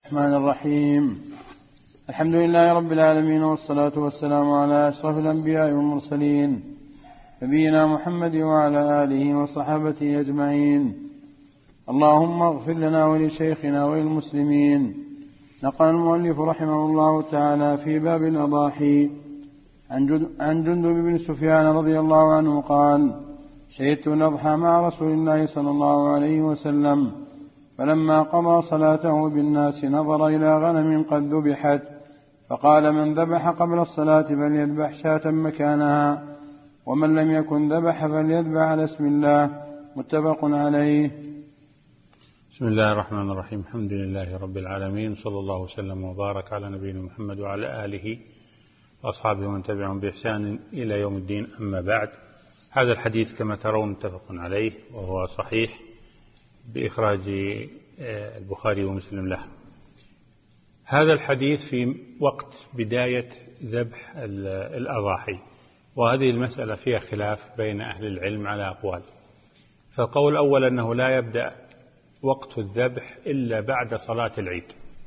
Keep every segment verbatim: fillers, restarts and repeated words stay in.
الرحمن الرحيم. الحمد لله رب العالمين، والصلاة والسلام على أشرف الأنبياء والمرسلين، نبينا محمد وعلى آله وصحابته أجمعين. اللهم اغفر لنا ولشيخنا وللمسلمين. نقل المؤلف رحمه الله تعالى في باب الأضاحي عن جندب بن سفيان رضي الله عنه قال: شهدت الأضحى مع رسول الله صلى الله عليه وسلم، فلما قضى صلاته بالناس نظر إلى غنم قد ذبحت، فقال: من ذبح قبل الصلاة فليذبح شاة مكانها، ومن لم يكن ذبح فليذبح على اسم الله. متفق عليه. بسم الله الرحمن الرحيم. الحمد لله رب العالمين، صلى الله وسلم وبارك على نبينا محمد وعلى آله وأصحابه ومن تبعهم بإحسان إلى يوم الدين. أما بعد، هذا الحديث كما ترون متفق عليه، وهو صحيح بإخراج البخاري ومسلم له. هذا الحديث في وقت بداية ذبح الأضاحي، وهذه المسألة فيها خلاف بين أهل العلم على أقوال. فالقول الأول أنه لا يبدأ وقت الذبح إلا بعد صلاة العيد،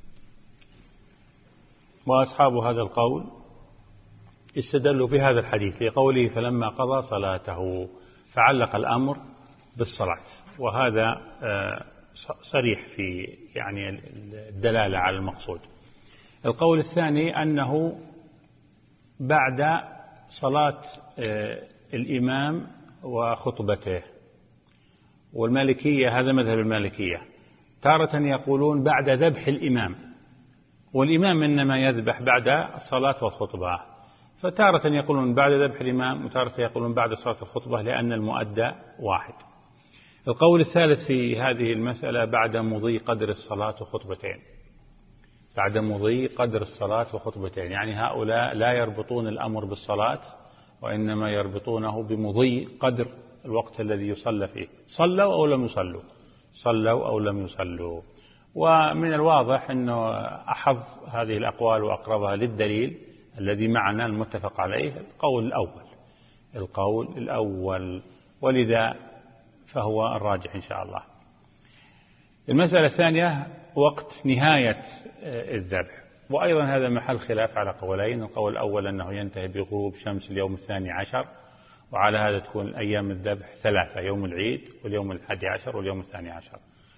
وأصحاب هذا القول استدلوا بهذا الحديث لقوله: فلما قضى صلاته، فعلق الأمر بالصلاة، وهذا صريح في يعني الدلالة على المقصود. القول الثاني أنه بعد صلاة الإمام وخطبته، والمالكية هذا مذهب المالكية، تارة يقولون بعد ذبح الإمام، والإمام إنما يذبح بعد الصلاة والخطبة، فتارة يقولون بعد ذبح الإمام، وتارة يقولون بعد صلاة الخطبة، لأن المؤدى واحد. القول الثالث في هذه المسألة بعد مضي قدر الصلاة وخطبتين، بعد مضي قدر الصلاة وخطبتين، يعني هؤلاء لا يربطون الأمر بالصلاة، وإنما يربطونه بمضي قدر الوقت الذي يصلى فيه، صلوا أو لم يصلوا، صلوا أو لم يصلوا. ومن الواضح أنه أحظ هذه الأقوال وأقربها للدليل الذي معنا المتفق عليه القول الأول، القول الأول، ولذا فهو الراجح إن شاء الله. المسألة الثانية وقت نهاية الذبح، وأيضا هذا محل خلاف على قولين. القول الأول أنه ينتهي بغروب شمس اليوم الثاني عشر، وعلى هذا تكون أيام الذبح ثلاثة: يوم العيد واليوم الحادي عشر واليوم الثاني عشر.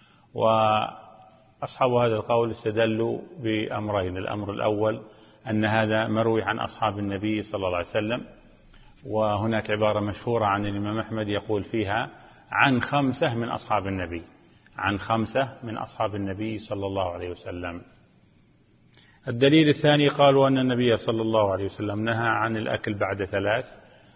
وأصحاب هذا القول استدلوا بأمرين: الأمر الأول أن هذا مروي عن أصحاب النبي صلى الله عليه وسلم، وهناك عبارة مشهورة عن الإمام أحمد يقول فيها: عن خمسة من أصحاب النبي، عن خمسة من أصحاب النبي صلى الله عليه وسلم. الدليل الثاني قالوا أن النبي صلى الله عليه وسلم نهى عن الأكل بعد ثلاث،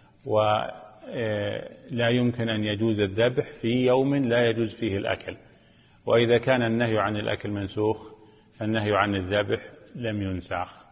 ولا يمكن أن يجوز الذبح في يوم لا يجوز فيه الأكل، وإذا كان النهي عن الأكل منسوخ فالنهي عن الذبح لم ينسخ.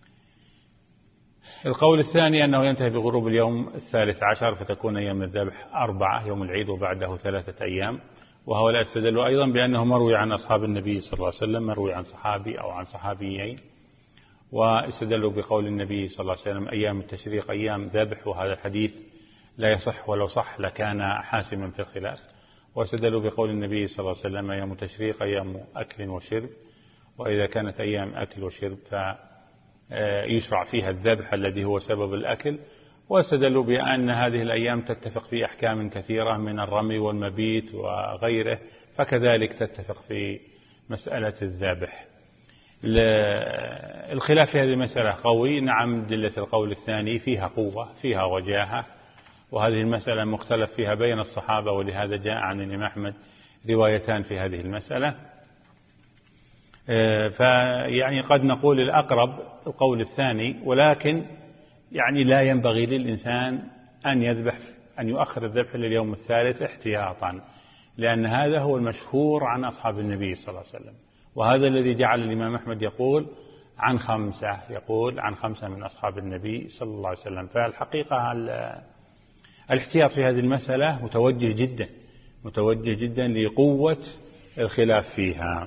القول الثاني أنه ينتهي بغروب اليوم الثالث عشر، فتكون أيام الذبح أربعة: يوم العيد وبعده ثلاثة أيام. وهؤلاء استدلوا أيضا بأنه مروي عن أصحاب النبي صلى الله عليه وسلم، مروي عن صحابي أو عن صحابيين، واستدلوا بقول النبي صلى الله عليه وسلم: أيام التشريق أيام ذبح، وهذا الحديث لا يصح، ولو صح لكان حاسما في الخلاف. واستدلوا بقول النبي صلى الله عليه وسلم: أيام التشريق أيام أكل وشرب، وإذا كانت أيام أكل وشرب فيشرع فيها الذبح الذي هو سبب الأكل. واستدلوا بأن هذه الأيام تتفق في أحكام كثيرة من الرمي والمبيت وغيره، فكذلك تتفق في مسألة الذبح. الخلاف في هذه المسألة قوي، نعم، دلة القول الثاني فيها قوة، فيها وجاهة، وهذه المسألة مختلف فيها بين الصحابة، ولهذا جاء عن الإمام أحمد روايتان في هذه المسألة. فيعني قد نقول الأقرب القول الثاني، ولكن يعني لا ينبغي للإنسان أن يذبح، أن يؤخر الذبح لليوم الثالث احتياطا، لأن هذا هو المشهور عن أصحاب النبي صلى الله عليه وسلم، وهذا الذي جعل الإمام أحمد يقول عن خمسة، يقول عن خمسة من أصحاب النبي صلى الله عليه وسلم. فالحقيقة الاحتياط في هذه المسألة متوجه جدا، متوجه جدا لقوة الخلاف فيها.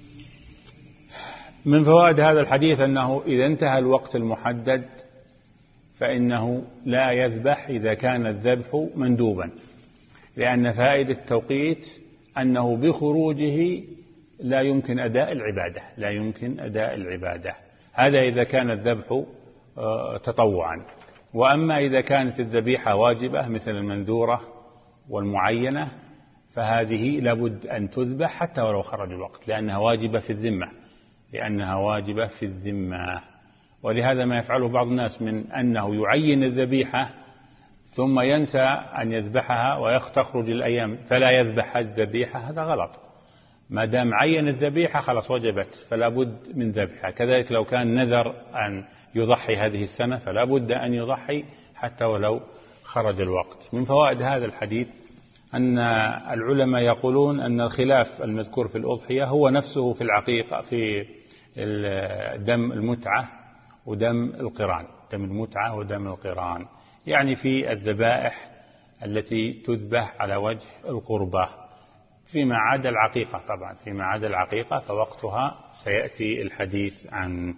من فوائد هذا الحديث أنه إذا انتهى الوقت المحدد فإنه لا يذبح إذا كان الذبح مندوبا، لأن فائدة التوقيت أنه بخروجه لا يمكن أداء العبادة لا يمكن أداء العبادة هذا إذا كان الذبح تطوعا. وأما إذا كانت الذبيحة واجبة مثل المنذورة والمعينة فهذه لابد أن تذبح حتى ولو خرج الوقت، لأنها واجبة في الذمة لأنها واجبة في الذمة. ولهذا ما يفعله بعض الناس من أنه يعين الذبيحة ثم ينسى أن يذبحها ويخرج الأيام فلا يذبح الذبيحة، هذا غلط. ما دام عين الذبيحة خلاص وجبت فلا بد من ذبحها. كذلك لو كان نذر أن يضحي هذه السنة فلا بد أن يضحي حتى ولو خرج الوقت. من فوائد هذا الحديث أن العلماء يقولون أن الخلاف المذكور في الأضحية هو نفسه في العقيقة في دم المتعة ودم القران دم المتعة ودم القران، يعني في الذبائح التي تذبح على وجه القربة، فيما عدا العقيقة. طبعا فيما عدا العقيقة فوقتها سيأتي الحديث عن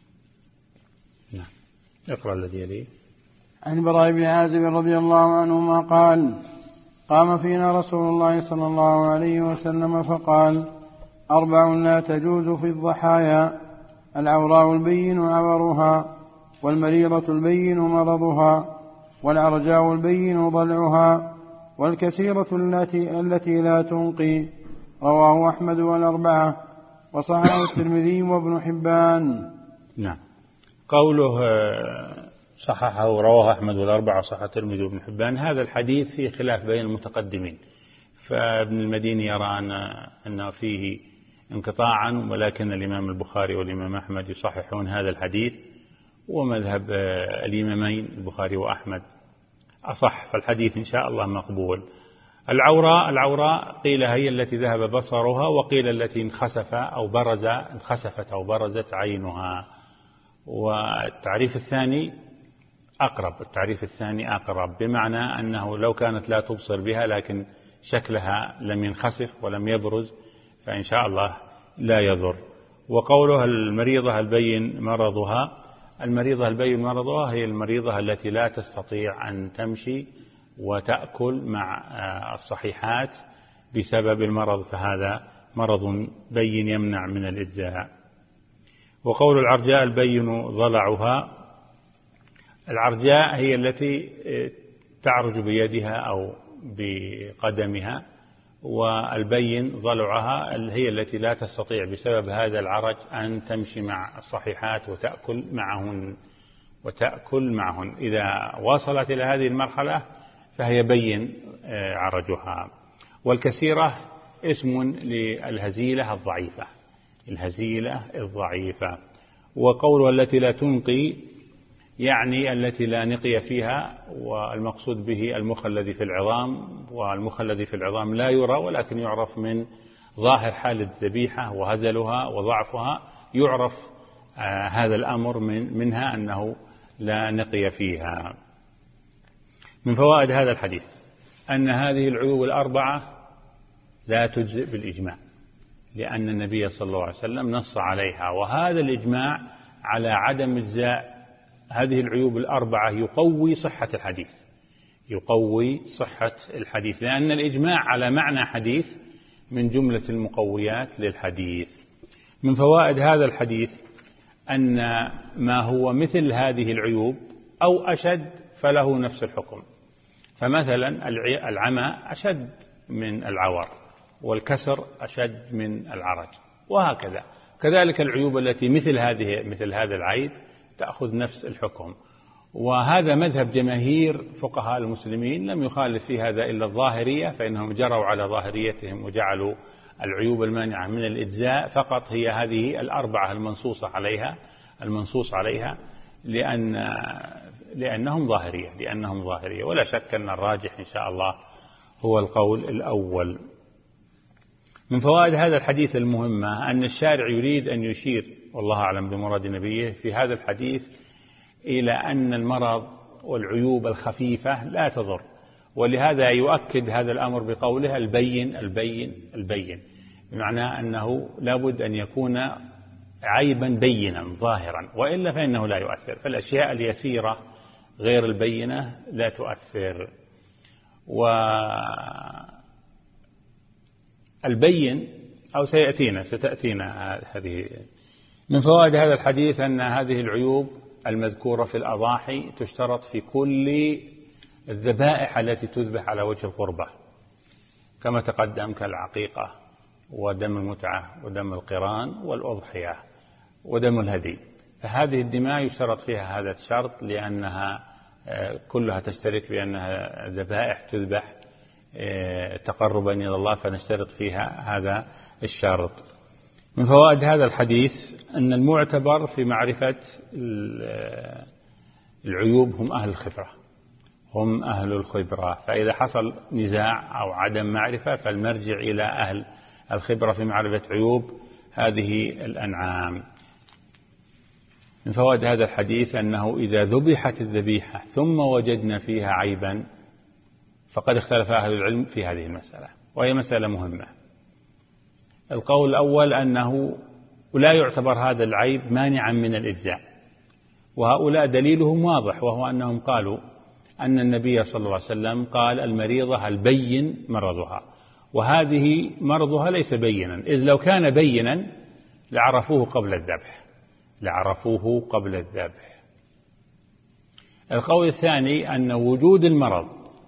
نعم. اقرأ الذي يليه. عن براء بن عازب رضي الله عنهما قال: قام فينا رسول الله صلى الله عليه وسلم فقال: أربع لا تجوز في الضحايا: العوراء البين عورها، والمريضة البين مرضها، والعرجاء البين ضلعها، والكثيرة التي, التي لا تنقي. رواه أحمد والأربعة، وصححه الترمذي وابن حبان. نعم. قوله صححه رواه أحمد والأربعة وصححه الترمذي وابن حبان، هذا الحديث فيه خلاف بين المتقدمين، فابن المديني يرى أن فيه انقطاعا، ولكن الإمام البخاري والإمام أحمد يصححون هذا الحديث، ومذهب الإمامين البخاري وأحمد أصح، فالحديث إن شاء الله مقبول. العوراء العوراء قيل هي التي ذهب بصرها، وقيل التي انخسف أو برز انخسفت أو برزت عينها. والتعريف الثاني أقرب التعريف الثاني أقرب بمعنى أنه لو كانت لا تبصر بها لكن شكلها لم ينخسف ولم يبرز فإن شاء الله لا يضر. وقولها المريضة البين مرضها، المريضة البين مرضها هي المريضة التي لا تستطيع أن تمشي وتأكل مع الصحيحات بسبب المرض، فهذا مرض بين يمنع من الإجزاء. وقول العرجاء البين ضلعها، العرجاء هي التي تعرج بيدها أو بقدمها، والبين ضلعها هي التي لا تستطيع بسبب هذا العرج أن تمشي مع الصحيحات وتأكل معهن وتأكل معهن إذا وصلت إلى هذه المرحلة فهي بين عرجها. والكثيرة اسم للهزيلة الضعيفة الهزيلة الضعيفة. وقولها التي لا تنقي يعني التي لا نقي فيها، والمقصود به المخ الذي في العظام، والمخ الذي في العظام لا يرى ولكن يعرف من ظاهر حال الذبيحة وهزلها وضعفها، يعرف آه هذا الأمر من منها أنه لا نقي فيها. من فوائد هذا الحديث أن هذه العيوب الأربعة لا تجزئ بالإجماع، لأن النبي صلى الله عليه وسلم نص عليها، وهذا الإجماع على عدم إجزاء هذه العيوب الأربعة يقوي صحة الحديث يقوي صحة الحديث لأن الإجماع على معنى حديث من جملة المقويات للحديث. من فوائد هذا الحديث أن ما هو مثل هذه العيوب أو أشد فله نفس الحكم، فمثلا العمى أشد من العور، والكسر أشد من العرج، وهكذا. كذلك العيوب التي مثل هذه مثل هذا العيب تأخذ نفس الحكم. وهذا مذهب جماهير فقهاء المسلمين، لم يخالف في هذا إلا الظاهرية، فإنهم جروا على ظاهريتهم وجعلوا العيوب المانعة من الإجزاء فقط هي هذه الأربعة المنصوص عليها المنصوص عليها لأن لأنهم ظاهرية لأنهم ظاهرية ولا شك أن الراجح إن شاء الله هو القول الأول. من فوائد هذا الحديث المهمة أن الشارع يريد أن يشير، والله أعلم بمراد نبيه في هذا الحديث، إلى أن المرض والعيوب الخفيفة لا تضر، ولهذا يؤكد هذا الأمر بقوله البين البين البين، بمعنى أنه لابد أن يكون عيبا بينا ظاهرا، وإلا فإنه لا يؤثر. فالأشياء اليسيرة غير البينة لا تؤثر. والبين أو سيأتينا ستأتينا هذه. من فوائد هذا الحديث أن هذه العيوب المذكورة في الأضاحي تشترط في كل الذبائح التي تذبح على وجه القربة كما تقدم، كالعقيقة ودم المتعة ودم القران والأضحية ودم الهدي. فهذه الدماء يشترط فيها هذا الشرط لأنها كلها تشترك بأنها ذبائح تذبح تقربا إلى الله، فنشترط فيها هذا الشرط. من فوائد هذا الحديث أن المعتبر في معرفة العيوب هم أهل الخبرة، هم أهل الخبرة. فإذا حصل نزاع أو عدم معرفة فالمرجع إلى أهل الخبرة في معرفة عيوب هذه الأنعام. من فوائد هذا الحديث أنه إذا ذبحت الذبيحة ثم وجدنا فيها عيبا فقد اختلف أهل العلم في هذه المسألة، وهي مسألة مهمة. القول الأول أنه لا يعتبر هذا العيب مانعا من الإجزاء، وهؤلاء دليلهم واضح، وهو أنهم قالوا أن النبي صلى الله عليه وسلم قال المريضة البين مرضها، وهذه مرضها ليس بينا، إذ لو كان بينا لعرفوه قبل الذبح لعرفوه قبل الذبح. القول الثاني أن وجود المرض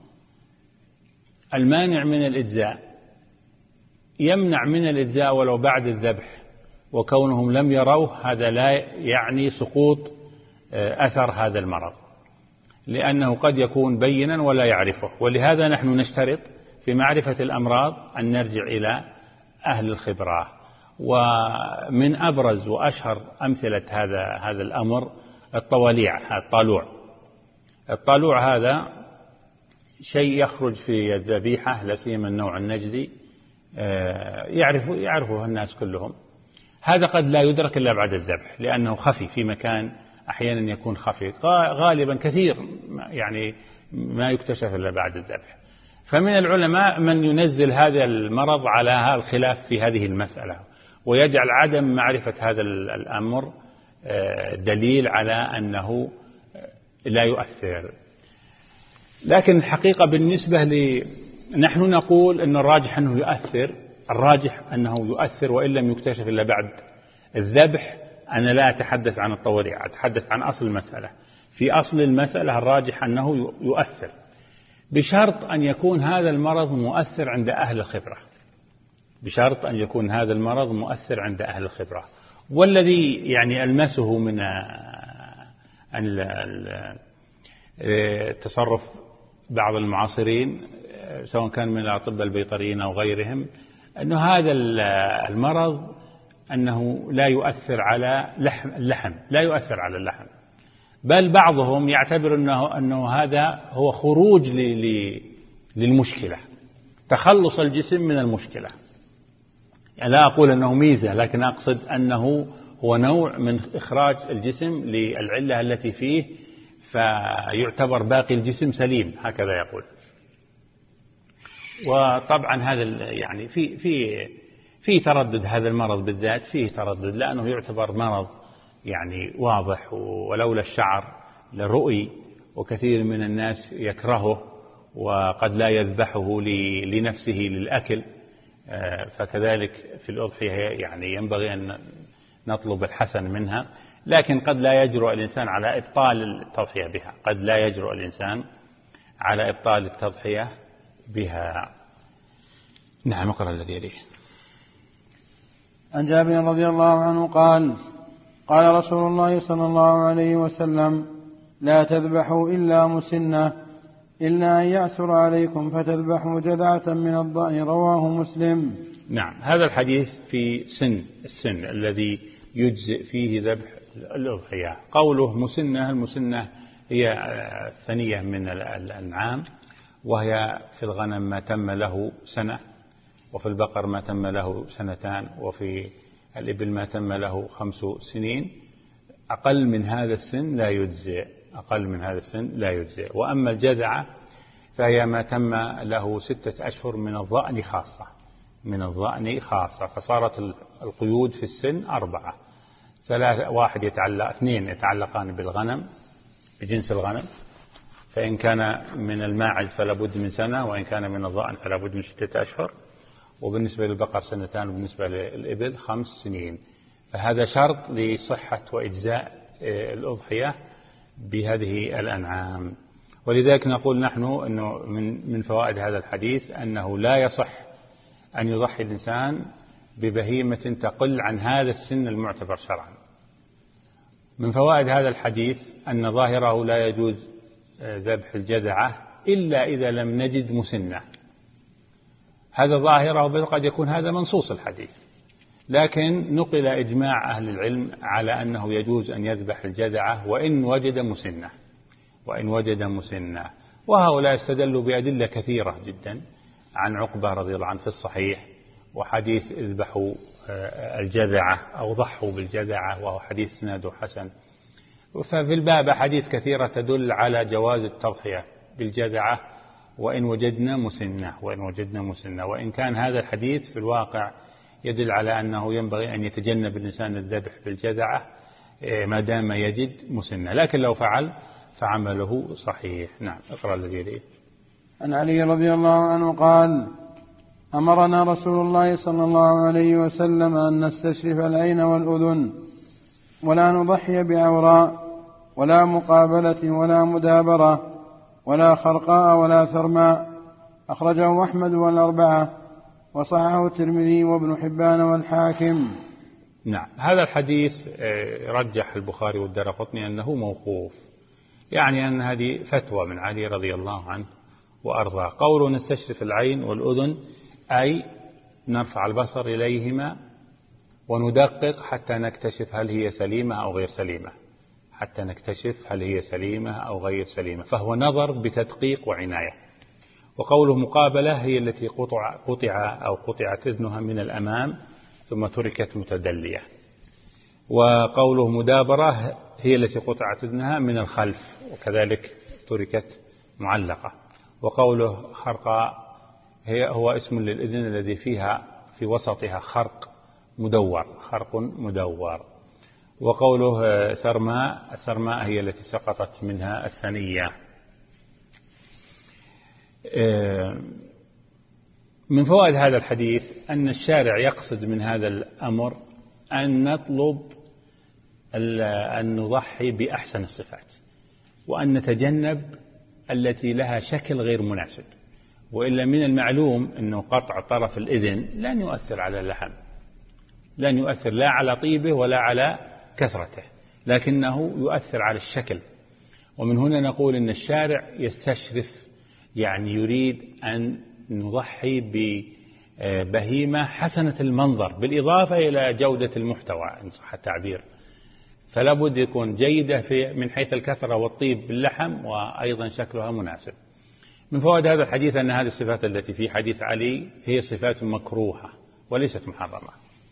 المانع من الإجزاء يمنع من الإجزاء ولو بعد الذبح، وكونهم لم يروه هذا لا يعني سقوط أثر هذا المرض، لأنه قد يكون بينا ولا يعرفه. ولهذا نحن نشترط في معرفة الأمراض أن نرجع إلى أهل الخبرة. ومن أبرز وأشهر أمثلة هذا هذا الأمر الطواليع، الطالوع. الطالوع هذا شيء يخرج في الذبيحة، لا سيما النوع النجدي، يعرفه يعرفه الناس كلهم. هذا قد لا يدرك إلا بعد الذبح لأنه خفي في مكان، أحيانا يكون خفي، غالبا كثير يعني ما يكتشف إلا بعد الذبح. فمن العلماء من ينزل هذا المرض على الخلاف في هذه المسألة، ويجعل عدم معرفة هذا الأمر دليل على أنه لا يؤثر. لكن الحقيقة بالنسبة لي نحن نقول أن الراجح أنه يؤثر الراجح أنه يؤثر وإن لم يكتشف إلا بعد الذبح. أنا لا أتحدث عن الطوارئ، أتحدث عن أصل المسألة. في أصل المسألة الراجح أنه يؤثر، بشرط أن يكون هذا المرض مؤثر عند أهل الخبرة بشرط أن يكون هذا المرض مؤثر عند أهل الخبرة. والذي يعني ألمسه من تصرف بعض المعاصرين سواء كان من الأطباء البيطريين أو غيرهم، أنه هذا المرض أنه لا يؤثر على لحم اللحم لا يؤثر على اللحم، بل بعضهم يعتبر أنه, أنه هذا هو خروج للمشكلة، تخلص الجسم من المشكلة. يعني لا أقول أنه ميزة، لكن أقصد أنه هو نوع من إخراج الجسم للعلة التي فيه، فيعتبر باقي الجسم سليم، هكذا يقول. وطبعا هذا يعني في في في تردد، هذا المرض بالذات فيه تردد، لأنه يعتبر مرض يعني واضح، ولولا الشعر لرؤي، وكثير من الناس يكرهه وقد لا يذبحه لنفسه للأكل. فكذلك في الأضحية يعني ينبغي أن نطلب الحسن منها، لكن قد لا يجرؤ الإنسان على إبطال التضحية بها قد لا يجرؤ الإنسان على إبطال التضحية بها. نعم، اقرأ الذي يليه. عن جابر رضي الله عنه قال: قال رسول الله صلى الله عليه وسلم: لا تذبحوا إلا مسنة، إلا أن يعسر عليكم فتذبحوا جذعة من الضأن. رواه مسلم. نعم، هذا الحديث في سن السن الذي يجزئ فيه ذبح الأضحية. قوله مسنة، المسنة هي ثنية من الأنعام، وهي في الغنم ما تم له سنة، وفي البقر ما تم له سنتان، وفي الإبل ما تم له خمس سنين. أقل من هذا السن لا يجزئ أقل من هذا السن لا يجزئ. وأما الجذعة فهي ما تم له ستة أشهر من الضأن خاصة من الضأن خاصة فصارت القيود في السن أربعة: ثلاثة واحد يتعلق اثنين يتعلقان بالغنم بجنس الغنم، فإن كان من الماعز فلا بد من سنة، وإن كان من الضأن فلا بد من ستة أشهر، وبالنسبة للبقر سنتان، وبالنسبة للإبل خمس سنين. فهذا شرط لصحة وإجزاء الأضحية بهذه الأنعام. ولذلك نقول نحن أنه من من فوائد هذا الحديث أنه لا يصح أن يضحي الإنسان ببهيمة تقل عن هذا السن المعتبر شرعا. من فوائد هذا الحديث أن ظاهره لا يجوز ذبح الجذعة إلا إذا لم نجد مسنة. هذا ظاهره، بل قد يكون هذا منصوص الحديث، لكن نقل إجماع أهل العلم على أنه يجوز أن يذبح الجذعة وإن وجد مسنة وإن وجد مسنة وهؤلاء استدلوا بأدلة كثيرة جدا عن عقبة رضي الله عنه في الصحيح، وحديث اذبحوا الجذعة أو ضحوا بالجذعة وهو حديث سناده حسن. ففي الباب حديث كثيرة تدل على جواز التضحية بالجذعة وإن وجدنا مسنة وإن وجدنا مسنة وإن كان هذا الحديث في الواقع يدل على أنه ينبغي أن يتجنب الإنسان الذبح بالجذعة ما دام يجد مسنة، لكن لو فعل فعمله صحيح. نعم، اقرأ الذي يليه. عن علي رضي الله عنه قال: أمرنا رسول الله صلى الله عليه وسلم أن نستشرف العين والأذن ولا نضحي بعوراء ولا مقابلة ولا مدابرة ولا خرقاء ولا ثرماء. أخرجه أحمد والأربعة وصححه الترمذي وابن حبان والحاكم. نعم، هذا الحديث رجح البخاري والدارقطني أنه موقوف، يعني أن هذه فتوى من علي رضي الله عنه وأرضاه. قوله نستشرف العين والأذن أي نرفع البصر إليهما وندقق حتى نكتشف هل هي سليمة أو غير سليمة حتى نكتشف هل هي سليمة أو غير سليمة فهو نظر بتدقيق وعناية. وقوله مقابلة هي التي قطع, قطع أو قطعت إذنها من الأمام ثم تركت متدلية. وقوله مدابرة هي التي قطعت إذنها من الخلف وكذلك تركت معلقة. وقوله خرقاء هي هو اسم للإذن الذي فيها في وسطها خرق مدور خرق مدور. وقوله ثرماء الثرماء هي التي سقطت منها الثنية. من فوائد هذا الحديث أن الشارع يقصد من هذا الأمر أن نطلب أن نضحي بأحسن الصفات وأن نتجنب التي لها شكل غير مناسب، وإلا من المعلوم أنه قطع طرف الإذن لن يؤثر على اللحم، لن يؤثر لا على طيبه ولا على كثرته، لكنه يؤثر على الشكل. ومن هنا نقول أن الشارع يستشرف، يعني يريد أن نضحي ببهيمة حسنة المنظر بالإضافة إلى جودة المحتوى إن صح التعبير، فلا بد يكون جيدة في من حيث الكثرة والطيب باللحم وأيضا شكلها مناسب. من فوائد هذا الحديث أن هذه الصفات التي في حديث علي هي صفات مكروهة وليست محرمة.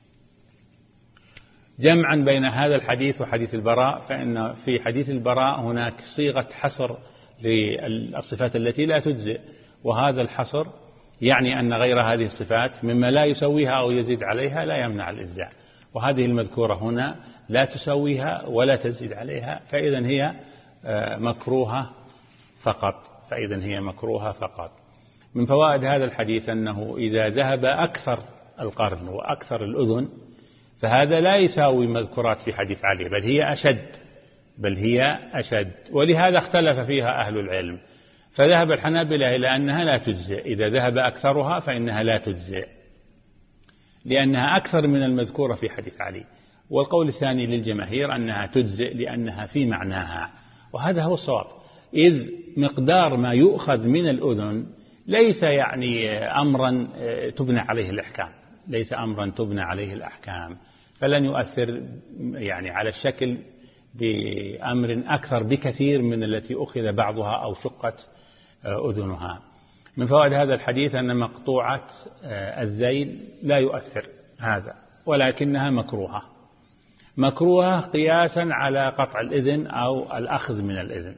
جمعا بين هذا الحديث وحديث البراء، فإن في حديث البراء هناك صيغة حصر للصفات التي لا تجزئ، وهذا الحصر يعني أن غير هذه الصفات مما لا يسويها أو يزيد عليها لا يمنع الإجزاء، وهذه المذكورة هنا لا تسويها ولا تزيد عليها، فإذا هي مكروهة فقط فإذا هي مكروهة فقط. من فوائد هذا الحديث أنه إذا ذهب أكثر القرن وأكثر الأذن فهذا لا يساوي مذكورات في حديث علي، بل هي أشد بل هي أشد ولهذا اختلف فيها أهل العلم، فذهب الحنابلة إلى أنها لا تجزئ، إذا ذهب أكثرها فإنها لا تجزئ لأنها أكثر من المذكورة في حديث علي. والقول الثاني للجماهير أنها تجزئ لأنها في معناها، وهذا هو الصواب، إذ مقدار ما يؤخذ من الأذن ليس يعني أمرا تبنى عليه الأحكام ليس أمرا تبنى عليه الأحكام فلن يؤثر يعني على الشكل بأمر أكثر بكثير من التي أخذ بعضها أو شقت أذنها. من فوائد هذا الحديث أن مقطوعة الذيل لا يؤثر هذا، ولكنها مكروهة مكروهة قياسا على قطع الإذن أو الأخذ من الإذن.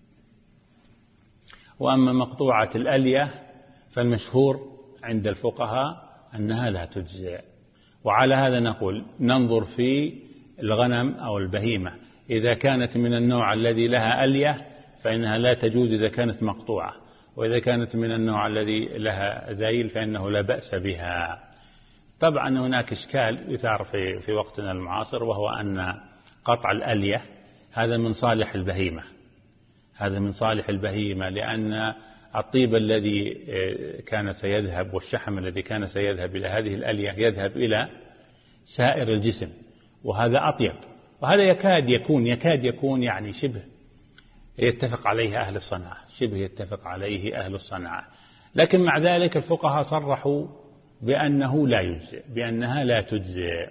وأما مقطوعة الألية فالمشهور عند الفقهاء أنها لا تجزئ. وعلى هذا نقول ننظر في الغنم أو البهيمة، إذا كانت من النوع الذي لها ألية فإنها لا تجوز إذا كانت مقطوعة، وإذا كانت من النوع الذي لها ذيل فإنه لا بأس بها. طبعا هناك إشكال يثار في في وقتنا المعاصر، وهو أن قطع الألية هذا من صالح البهيمة، هذا من صالح البهيمة، لأن الطيب الذي كان سيذهب والشحم الذي كان سيذهب إلى هذه الألية يذهب إلى سائر الجسم، وهذا أطيب، وهذا يكاد يكون يكاد يكون يعني شبه يتفق عليه أهل الصنعة، شبه يتفق عليه أهل الصنعة. لكن مع ذلك الفقهاء صرحوا بأنه لا يجزئ، بأنها لا تجزئ.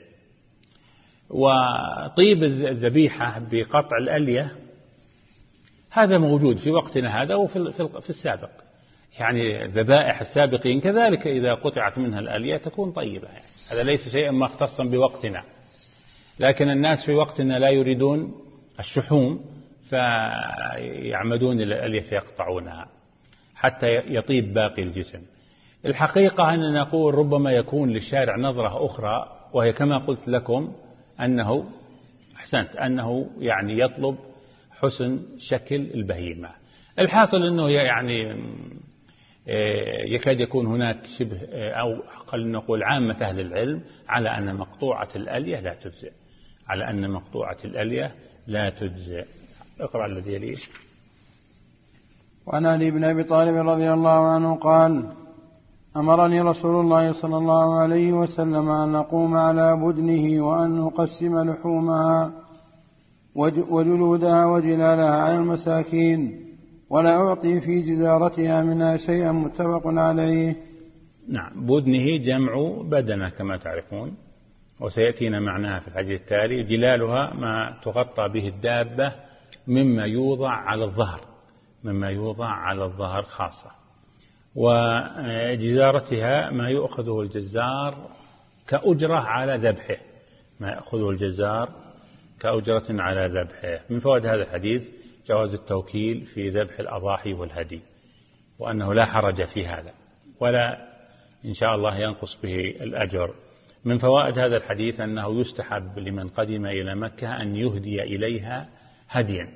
وطيب الذبيحة بقطع الألية هذا موجود في وقتنا هذا وفي في السابق، يعني الذبائح السابقين كذلك إذا قطعت منها الألية تكون طيبة، يعني هذا ليس شيئا مختصا بوقتنا. لكن الناس في وقتنا لا يريدون الشحوم فيعمدون إلى الألية فيقطعونها حتى يطيب باقي الجسم. الحقيقة أن نقول ربما يكون للشارع نظرة أخرى، وهي كما قلت لكم أنه أحسنت أنه يعني يطلب حسن شكل البهيمة. الحاصل أنه يعني يكاد يكون هناك شبه أو أقل نقول عامة أهل العلم على أن مقطوعة الألية لا تجزئ، على أن مقطوعة الألية لا تجزئ. اقرأ الذي يليه. وعن علي بن أبي طالب رضي الله عنه قال: أمرني رسول الله صلى الله عليه وسلم أن أقوم على بدنه وأن أقسم لحومها وجلودها وجلالها على المساكين، ولا أعطي في جزارتها منها شيئا، متفق عليه. نعم، بدنه جمع بدنة كما تعرفون، وسيأتينا معناها في الحديث التالي. جلالها ما تغطى به الدابة مما يوضع على الظهر، مما يوضع على الظهر خاصة. وجزارتها ما يأخذه الجزار كأجرة على ذبحه، ما يأخذه الجزار كأجرة على ذبحه. من فوائد هذا الحديث جواز التوكيل في ذبح الأضاحي والهدي، وأنه لا حرج في هذا ولا إن شاء الله ينقص به الأجر. من فوائد هذا الحديث أنه يستحب لمن قدم إلى مكة أن يهدي إليها هديا،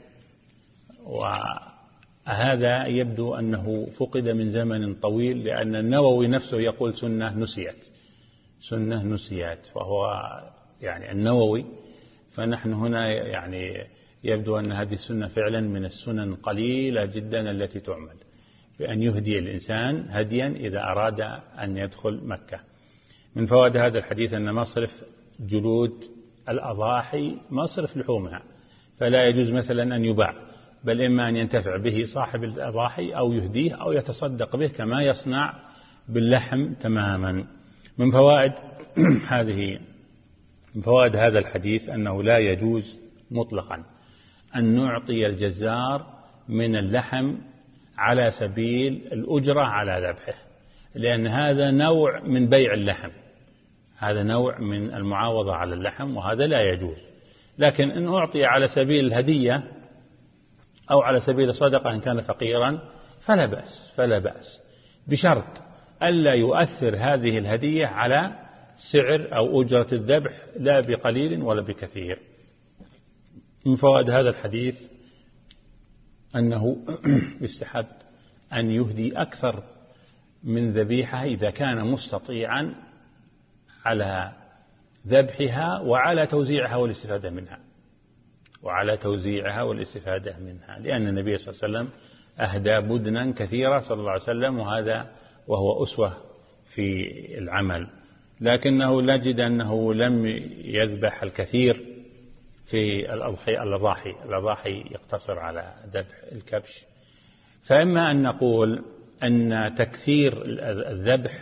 وهذا يبدو أنه فقد من زمن طويل، لأن النووي نفسه يقول سنة نسيت، سنة نسيت، وهو يعني النووي. فنحن هنا يعني يبدو أن هذه السنة فعلا من السنن قليلة جدا التي تعمل، بأن يهدي الإنسان هديا إذا أراد أن يدخل مكة. من فوائد هذا الحديث أن مصرف جلود الأضاحي مصرف لحومها، فلا يجوز مثلا أن يباع، بل إما أن ينتفع به صاحب الأضاحي أو يهديه أو يتصدق به كما يصنع باللحم تماما. من فوائد هذه من فوائد هذا الحديث أنه لا يجوز مطلقا أن نعطي الجزار من اللحم على سبيل الأجرة على ذبحه، لأن هذا نوع من بيع اللحم، هذا نوع من المعاوضة على اللحم، وهذا لا يجوز. لكن إن أعطي على سبيل الهدية أو على سبيل الصدقة إن كان فقيرا فلا بأس، فلا بأس، بشرط ألا يؤثر هذه الهدية على سعر أو أجرة الذبح، لا بقليل ولا بكثير. من فوائد هذا الحديث أنه يستحب أن يهدي أكثر من ذبيحة إذا كان مستطيعا على ذبحها وعلى توزيعها والاستفادة منها، وعلى توزيعها والاستفادة منها، لأن النبي صلى الله عليه وسلم أهدى بدنا كثيرة صلى الله عليه وسلم، وهذا وهو أسوة في العمل. لكنه نجد أنه لم يذبح الكثير في الأضحية الأضاحي الأضاحي يقتصر على ذبح الكبش. فإما أن نقول أن تكثير الذبح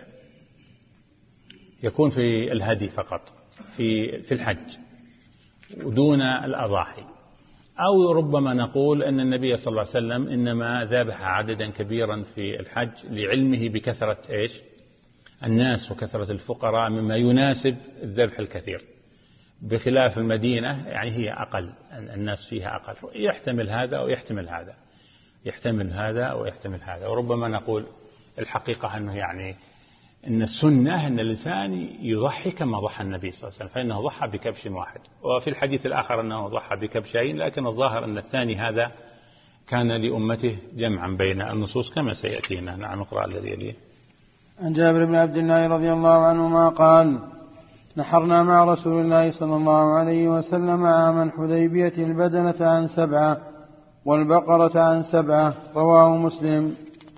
يكون في الهدي فقط في في الحج ودون الأضاحي، أو ربما نقول أن النبي صلى الله عليه وسلم إنما ذبح عددا كبيرا في الحج لعلمه بكثرة إيش الناس وكثرة الفقراء مما يناسب الذبح الكثير، بخلاف المدينة يعني هي أقل، الناس فيها أقل، يحتمل هذا ويحتمل هذا، يحتمل هذا ويحتمل هذا. وربما نقول الحقيقة أنه يعني أن السنة أن الإنسان يضحي كما ضحى النبي صلى الله عليه وسلم، فإنه ضحى بكبش واحد، وفي الحديث الآخر أنه ضحى بكبشين، لكن الظاهر أن الثاني هذا كان لأمته جمعا بين النصوص كما سيأتينا. نعم اقرأ الذي يليه. عن جابر بن عبد الله رضي الله عنهما قال نحرنا مع رسول الله صلى الله عليه وسلم عام الحديبية البدنة عن سبعة والبقرة عن سبعة. رواه مسلم.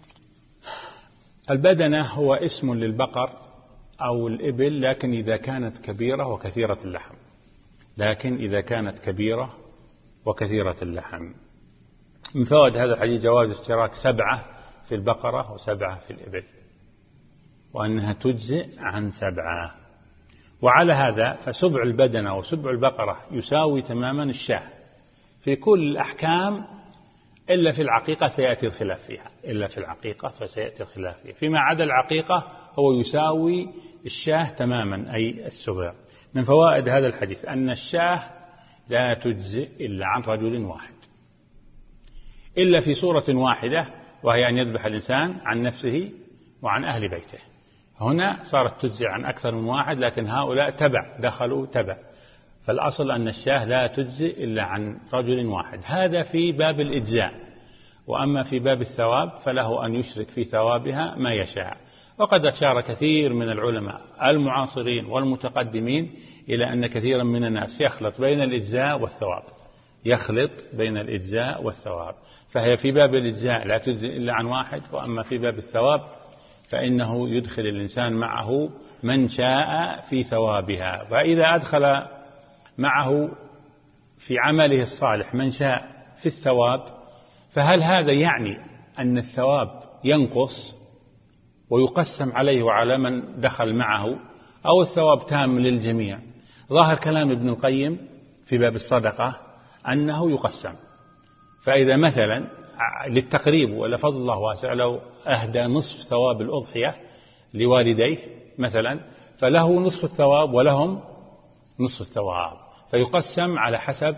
البدنة هو اسم للبقر أو الإبل، لكن إذا كانت كبيرة وكثيرة اللحم، لكن إذا كانت كبيرة وكثيرة اللحم. من فوائد هذا الحديث جواز اشتراك سبعة في البقرة وسبعة في الإبل، وأنها تجزئ عن سبعة. وعلى هذا فسبع البدنة وسبع البقرة يساوي تماما الشاة في كل الأحكام إلا في العقيقة سيأتي الخلاف فيها، إلا في العقيقة فسيأتي الخلاف فيها. فيما عدا العقيقة هو يساوي الشاة تماما، أي السبع. من فوائد هذا الحديث أن الشاة لا تجزئ إلا عن رجل واحد، إلا في صورة واحدة، وهي أن يذبح الإنسان عن نفسه وعن أهل بيته. هنا صارت تجزئ عن أكثر من واحد، لكن هؤلاء تبع، دخلوا تبع، فالأصل أن الشاة لا تجزئ إلا عن رجل واحد. هذا في باب الإجزاء. وأما في باب الثواب فله أن يشرك في ثوابها ما يشاء. وقد أشار كثير من العلماء المعاصرين والمتقدمين إلى أن كثيرا من الناس يخلط بين الإجزاء والثواب، يخلط بين الإجزاء والثواب، فهي في باب الإجزاء لا تجزئ إلا عن واحد، وأما في باب الثواب فإنه يدخل الإنسان معه من شاء في ثوابها. فإذا أدخل معه في عمله الصالح من شاء في الثواب، فهل هذا يعني أن الثواب ينقص ويقسم عليه وعلى من دخل معه، أو الثواب تام للجميع؟ ظاهر كلام ابن القيم في باب الصدقة أنه يقسم. فإذا مثلا للتقريب ولا فضل الله واسع لو أهدى نصف ثواب الأضحية لوالديه مثلا، فله نصف الثواب ولهم نصف الثواب، فيقسم على حسب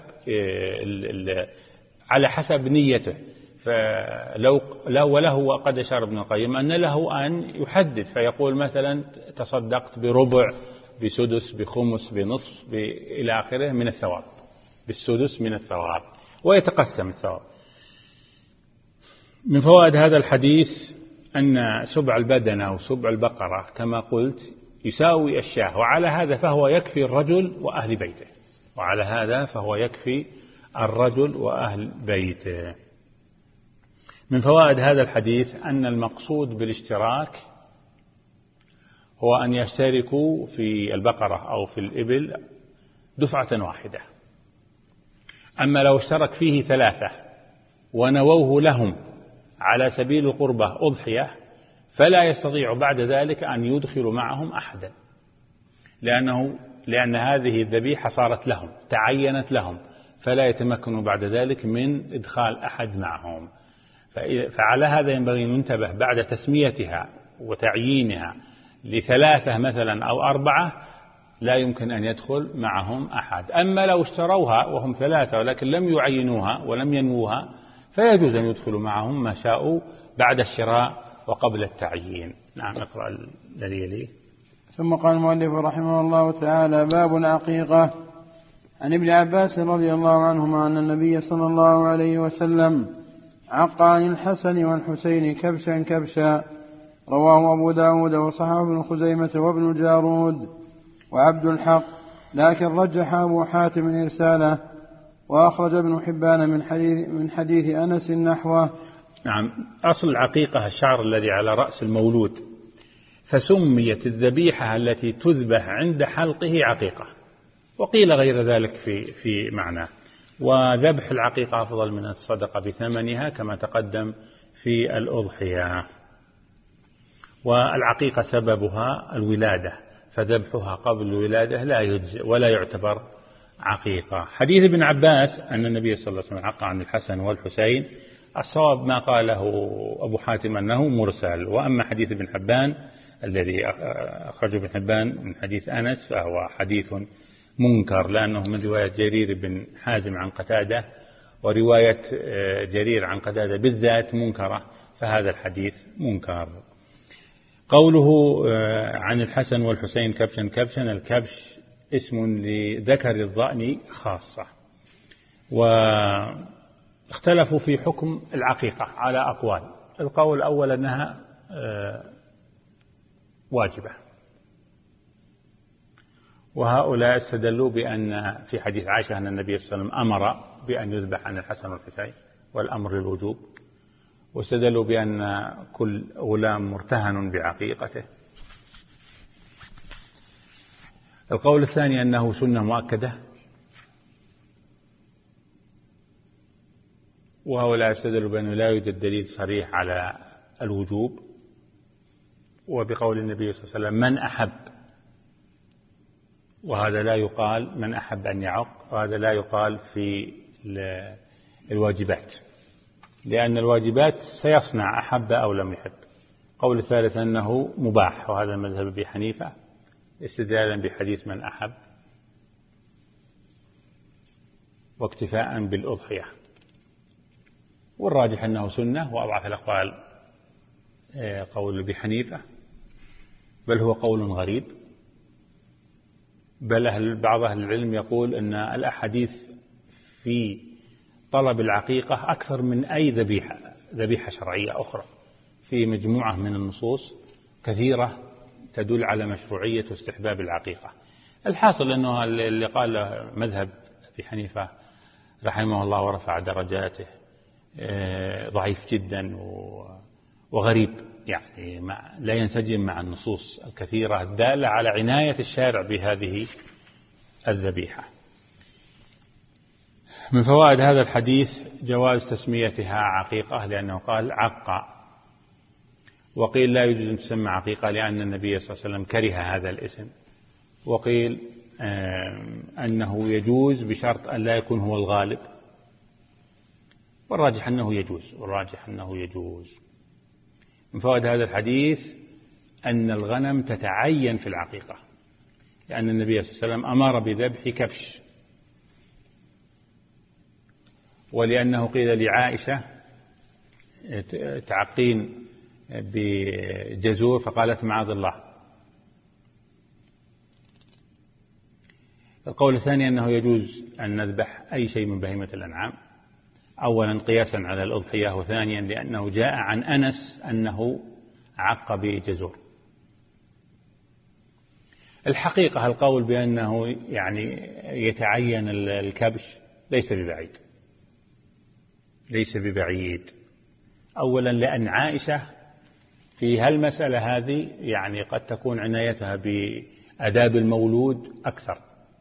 على حسب نيته. فلو لو وله وقد أشار ابن القيم أن له أن يحدد، فيقول مثلا تصدقت بربع، بسدس، بخمس، بنصف، إلى آخره من الثواب، بالسدس من الثواب، ويتقسم الثواب. من فوائد هذا الحديث أن سبع البدنة وسبع البقرة كما قلت يساوي الشاه، وعلى هذا فهو يكفي الرجل وأهل بيته، وعلى هذا فهو يكفي الرجل وأهل بيته. من فوائد هذا الحديث أن المقصود بالاشتراك هو أن يشتركوا في البقرة أو في الإبل دفعة واحدة. أما لو اشترك فيه ثلاثة ونووه لهم على سبيل القربة أضحية، فلا يستطيع بعد ذلك أن يدخل معهم أحدا، لأنه لأن هذه الذبيحة صارت لهم، تعينت لهم، فلا يتمكن بعد ذلك من إدخال أحد معهم. فعلى هذا ينبغي أن ننتبه بعد تسميتها وتعيينها لثلاثة مثلا أو أربعة، لا يمكن أن يدخل معهم أحد. أما لو اشتروها وهم ثلاثة ولكن لم يعينوها ولم ينووها، فيجوز أن يدخلوا معهم ما شاءوا بعد الشراء وقبل التعيين. نعم اقرأ الذي يليه. ثم قال المؤلف رحمه الله تعالى: باب العقيقة. عن ابن عباس رضي الله عنهما أن النبي صلى الله عليه وسلم عق عن الحسن والحسين كبشا كبشا. رواه أبو داود وصححه ابن خزيمة وابن جارود وعبد الحق، لكن رجح أبو حاتم إرساله، وأخرج ابن حبان من حديث, من حديث أنس نحوه. نعم. أصل العقيقة الشعر الذي على رأس المولود، فسميت الذبيحة التي تذبح عند حلقه عقيقة، وقيل غير ذلك في في معناه. وذبح العقيقة أفضل من الصدقة بثمنها كما تقدم في الأضحية. والعقيقة سببها الولادة، فذبحها قبل الولادة لا يجزئ ولا يعتبر عقيقة. حديث ابن عباس أن النبي صلى الله عليه وسلم عق عن الحسن والحسين، الصواب ما قاله أبو حاتم أنه مرسل. وأما حديث ابن حبان الذي أخرجه ابن حبان من حديث أنس فهو حديث منكر، لأنه من رواية جرير بن حازم عن قتادة، ورواية جرير عن قتادة بالذات منكرة، فهذا الحديث منكر. قوله عن الحسن والحسين كبشا كبشا، الكبش اسم لذكر الضأن خاصة، اختلفوا في حكم العقيقة على أقوال. القول الأول أنها واجبة، وهؤلاء استدلوا بأن في حديث عائشة أن النبي صلى الله عليه وسلم أمر بأن يذبح عن الحسن والحسين والأمر للوجوب، واستدلوا بأن كل غلام مرتهن بعقيقته. القول الثاني أنه سنة مؤكدة، وهؤلاء استدلوا بأنه لا يوجد دليل صريح على الوجوب، وبقول النبي صلى الله عليه وسلم من أحب، وهذا لا يقال من أحب أن يعق، وهذا لا يقال في الواجبات، لأن الواجبات سيصنع أحب أو لم يحب. قول الثالث أنه مباح، وهذا مذهب أبي حنيفة استدلالا بحديث من أحب واكتفاء بالأضحية. والراجح أنه سنة، وأضعف الأقوال قول أبي حنيفة، بل هو قول غريب، بل أهل بعض أهل العلم يقول أن الأحاديث في طلب العقيقة أكثر من أي ذبيحة ذبيحة شرعية أخرى، في مجموعة من النصوص كثيرة تدل على مشروعية واستحباب العقيقة. الحاصل أنه اللي قال مذهب أبي حنيفة رحمه الله ورفع درجاته ضعيف جدا وغريب، يعني لا ينسجم مع النصوص الكثيرة الدالة على عناية الشارع بهذه الذبيحة. من فوائد هذا الحديث جواز تسميتها عقيقة، لأنه قال عقة، وقيل لا يجوز أن تسمى عقيقة لأن النبي صلى الله عليه وسلم كره هذا الاسم، وقيل أنه يجوز بشرط أن لا يكون هو الغالب، والراجح أنه يجوز والراجح أنه يجوز. من فوائد هذا الحديث أن الغنم تتعين في العقيقة، لأن النبي صلى الله عليه وسلم أمر بذبح كبش، ولأنه قيل لعائشة تعقين بجزور فقالت معاذ الله. القول الثاني أنه يجوز أن نذبح أي شيء من بهيمة الأنعام، أولا قياسا على الأضحية، وثانيا لأنه جاء عن أنس أنه عق بجزور. الحقيقة القول بأنه يعني يتعين الكبش ليس ببعيد ليس ببعيد أولا لأن عائشة في هالمسألة هذه يعني قد تكون عنايتها بآداب المولود أكثر،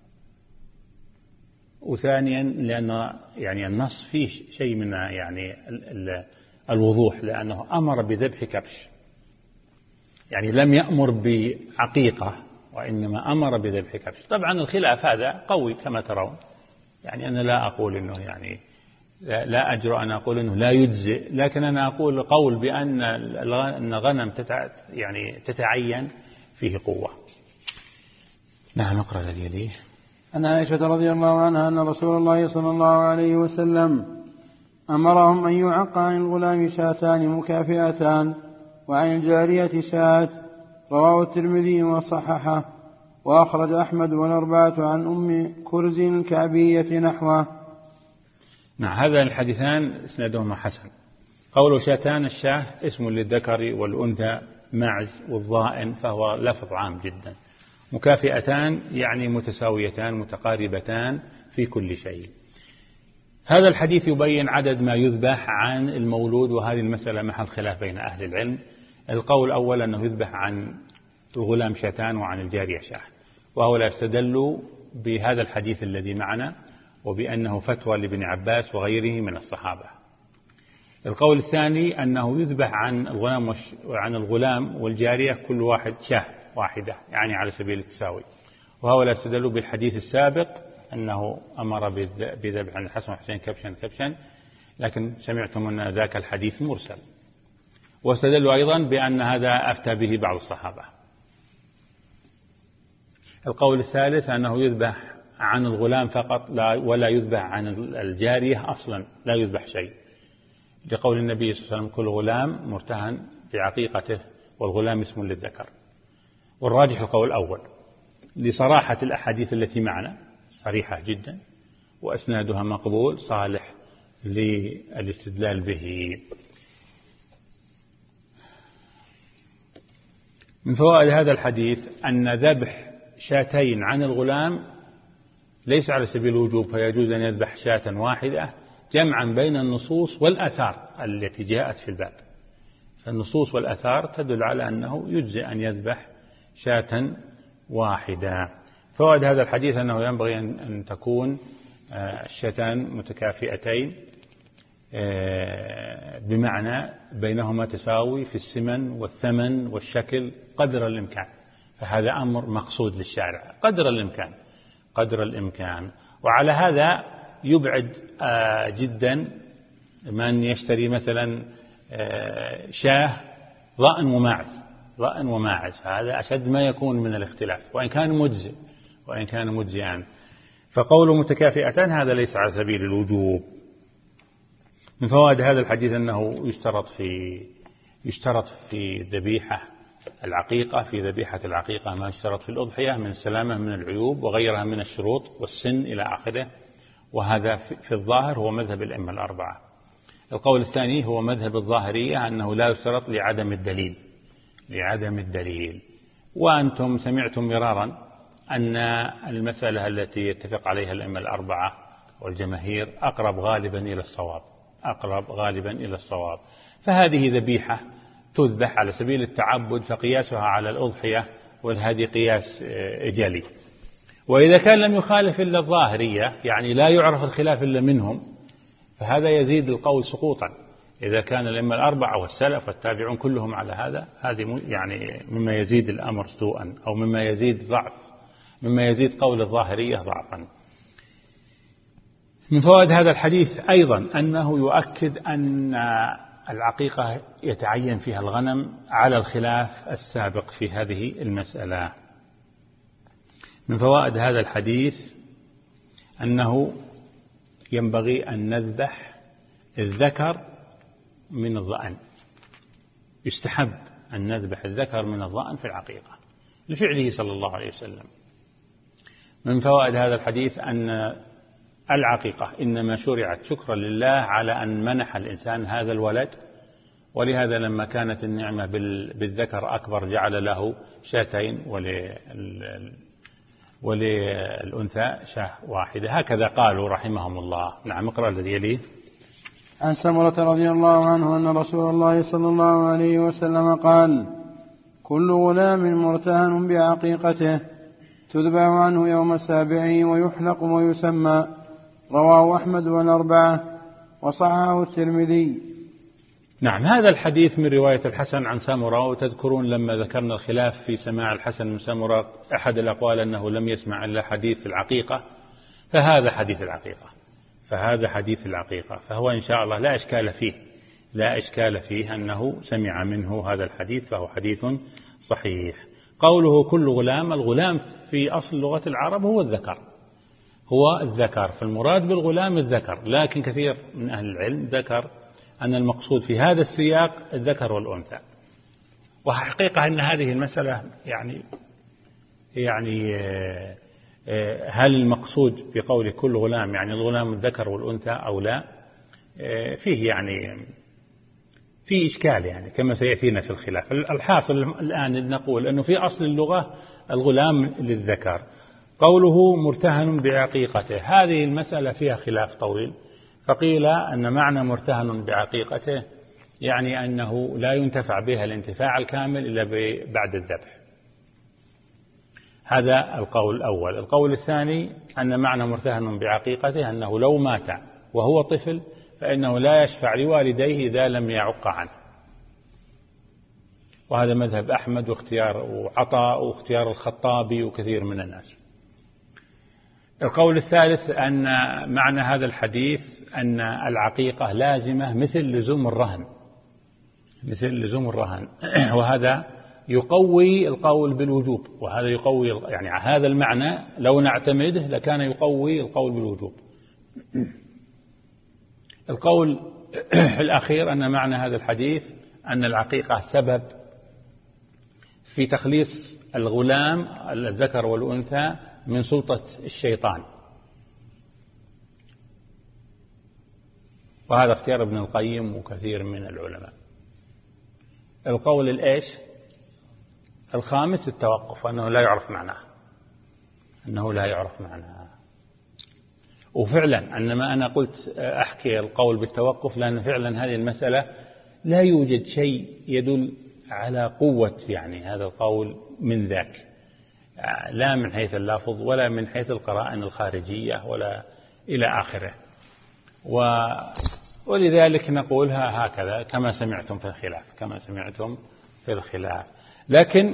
وثانيا لأن يعني النص فيه شيء من يعني الوضوح، لأنه أمر بذبح كبش، يعني لم يأمر بعقيقة وإنما أمر بذبح كبش. طبعا الخلاف هذا قوي كما ترون، يعني أنا لا أقول إنه يعني لا أجرؤ أن أقول إنه لا يجزئ، لكن أنا أقول قول بأن الغنم تتع يعني تتعين فيه قوة. نعم، نقرأ الذي يليه. عن عائشة رضي الله عنها أن رسول الله صلى الله عليه وسلم أمرهم أن يعق عن الغلام شاتان مكافئتان وعن الجارية شاة، رواه الترمذي وصححه، وأخرج أحمد والأربعة عن أم كرز الكعبية نحوه. نعم، هذا الحديثان اسنادهما حسن. قول شاتان الشاه اسم للذكر والأنثى معز والضائن، فهو لفظ عام جدا. مكافئتان يعني متساويتان متقاربتان في كل شيء. هذا الحديث يبين عدد ما يذبح عن المولود، وهذه المسألة محل خلاف بين أهل العلم. القول الأول أنه يذبح عن الغلام شاتان وعن الجارية شاه، وهؤلاء استدلوا بهذا الحديث الذي معنا وبأنه فتوى لابن عباس وغيره من الصحابة. القول الثاني أنه يذبح عن الغلام وعن الغلام والجارية كل واحد شاه واحدة، يعني على سبيل التساوي، وهؤلاء استدلوا بالحديث السابق أنه أمر بذبح عن الحسن والحسين كبشا كبشا، لكن سمعتم أن ذاك الحديث مرسل. واستدلوا أيضا بأن هذا أفتى به بعض الصحابة. القول الثالث أنه يذبح عن الغلام فقط لا ولا يذبح عن الجارية أصلا، لا يذبح شيء، لقول النبي صلى الله عليه وسلم كل غلام مرتهن بعقيقته والغلام اسم للذكر. والراجح القول الأول لصراحة الأحاديث التي معنا، صريحة جدا وأسنادها مقبول صالح للاستدلال به. من فوائد هذا الحديث أن ذبح شاتين عن الغلام ليس على سبيل الوجوب، فيجوز أن يذبح شاة واحدة جمعا بين النصوص والآثار التي جاءت في الباب. فالنصوص والآثار تدل على أنه يجزئ أن يذبح شاة واحدة. فوائد هذا الحديث أنه ينبغي أن تكون الشاتان متكافئتين، بمعنى بينهما تساوي في السمن والثمن والشكل قدر الإمكان، فهذا أمر مقصود للشارع قدر الإمكان قدر الإمكان. وعلى هذا يبعد جدا من يشتري مثلا شاه ضأن وماعز ضأن وماعز هذا أشد ما يكون من الاختلاف، وإن كان مجزئ وإن كان مجزئا. فقول متكافئتان هذا ليس على سبيل الوجوب. من فوائد هذا الحديث أنه يشترط في يشترط في ذبيحة العقيقة في ذبيحة العقيقة ما يشترط في الأضحية من السلامة من العيوب وغيرها من الشروط والسن إلى آخره، وهذا في الظاهر هو مذهب الأئمة الأربعة. القول الثاني هو مذهب الظاهرية أنه لا يشترط لعدم الدليل لعدم الدليل. وأنتم سمعتم مرارا أن المسألة التي يتفق عليها الأئمة الأربعة والجماهير أقرب غالبا إلى الصواب أقرب غالبا إلى الصواب. فهذه ذبيحة تذبح على سبيل التعبد، فقياسها على الأضحية والهدي قياس جلي. وإذا كان لم يخالف إلا الظاهرية، يعني لا يعرف الخلاف إلا منهم، فهذا يزيد القول سقوطا. إذا كان الأئمة الأربعة والسلف والتابعون كلهم على هذا، هذه يعني مما يزيد الأمر سوءا، أو مما يزيد ضعف مما يزيد قول الظاهرية ضعفا. من فوائد هذا الحديث أيضا أنه يؤكد أن العقيقة يتعين فيها الغنم على الخلاف السابق في هذه المسألة. من فوائد هذا الحديث أنه ينبغي أن نذبح الذكر من الضأن، يستحب أن نذبح الذكر من الضأن في العقيقة لفعله صلى الله عليه وسلم. من فوائد هذا الحديث أن العقيقة إنما شرعت شكرا لله على أن منح الإنسان هذا الولد، ولهذا لما كانت النعمة بالذكر أكبر جعل له شاتين وللأنثى شاه واحدة، هكذا قالوا رحمهم الله. نعم، اقرأ الذي يليه. عن سمرة رضي الله عنه أن رسول الله صلى الله عليه وسلم قال: كل غلام مرتهن بعقيقته تذبح عنه يوم السابع ويحلق ويسمى. رواه أحمد والأربعة وصححه الترمذي. نعم، هذا الحديث من رواية الحسن عن سمرة. وتذكرون لما ذكرنا الخلاف في سماع الحسن من سمرة، أحد الأقوال أنه لم يسمع إلا حديث العقيقة، فهذا حديث العقيقة فهذا حديث العقيقة فهو إن شاء الله لا إشكال فيه لا إشكال فيه أنه سمع منه هذا الحديث، فهو حديث صحيح. قوله كل غلام، الغلام في أصل لغة العرب هو الذكر هو الذكر فالمراد بالغلام الذكر، لكن كثير من أهل العلم ذكر أن المقصود في هذا السياق الذكر والأنثى. وحقيقة أن هذه المسألة يعني يعني هل المقصود في قول كل غلام يعني الغلام الذكر والأنثى أو لا، فيه يعني في إشكال يعني كما سيأتينا في الخلاف. الحاصل الآن نقول أنه في أصل اللغة الغلام للذكر. قوله مرتهن بعقيقته، هذه المسألة فيها خلاف طويل، فقيل أن معنى مرتهن بعقيقته يعني أنه لا ينتفع بها الانتفاع الكامل إلا بعد الذبح. هذا القول الأول. القول الثاني أن معنى مرتهن بعقيقته أنه لو مات وهو طفل فإنه لا يشفع لوالديه إذا لم يعق عنه، وهذا مذهب أحمد واختيار وعطاء واختيار الخطابي وكثير من الناس. القول الثالث أن معنى هذا الحديث أن العقيقة لازمة مثل لزوم الرهن مثل لزوم الرهن وهذا يقوي القول بالوجوب، وهذا يقوي يعني هذا المعنى لو نعتمده لكان يقوي القول بالوجوب. القول الأخير أن معنى هذا الحديث أن العقيقة سبب في تخليص الغلام الذكر والأنثى من سلطة الشيطان. وهذا اختيار ابن القيم وكثير من العلماء. القول الإيش الخامس التوقف، أنه لا يعرف معناه، أنه لا يعرف معناه. وفعلا أنما أنا قلت أحكي القول بالتوقف لأن فعلا هذه المسألة لا يوجد شيء يدل على قوة يعني هذا القول من ذاك، لا من حيث اللفظ ولا من حيث القرائن الخارجية ولا إلى آخره. و ولذلك نقولها هكذا كما سمعتم في الخلاف، كما سمعتم في الخلاف. لكن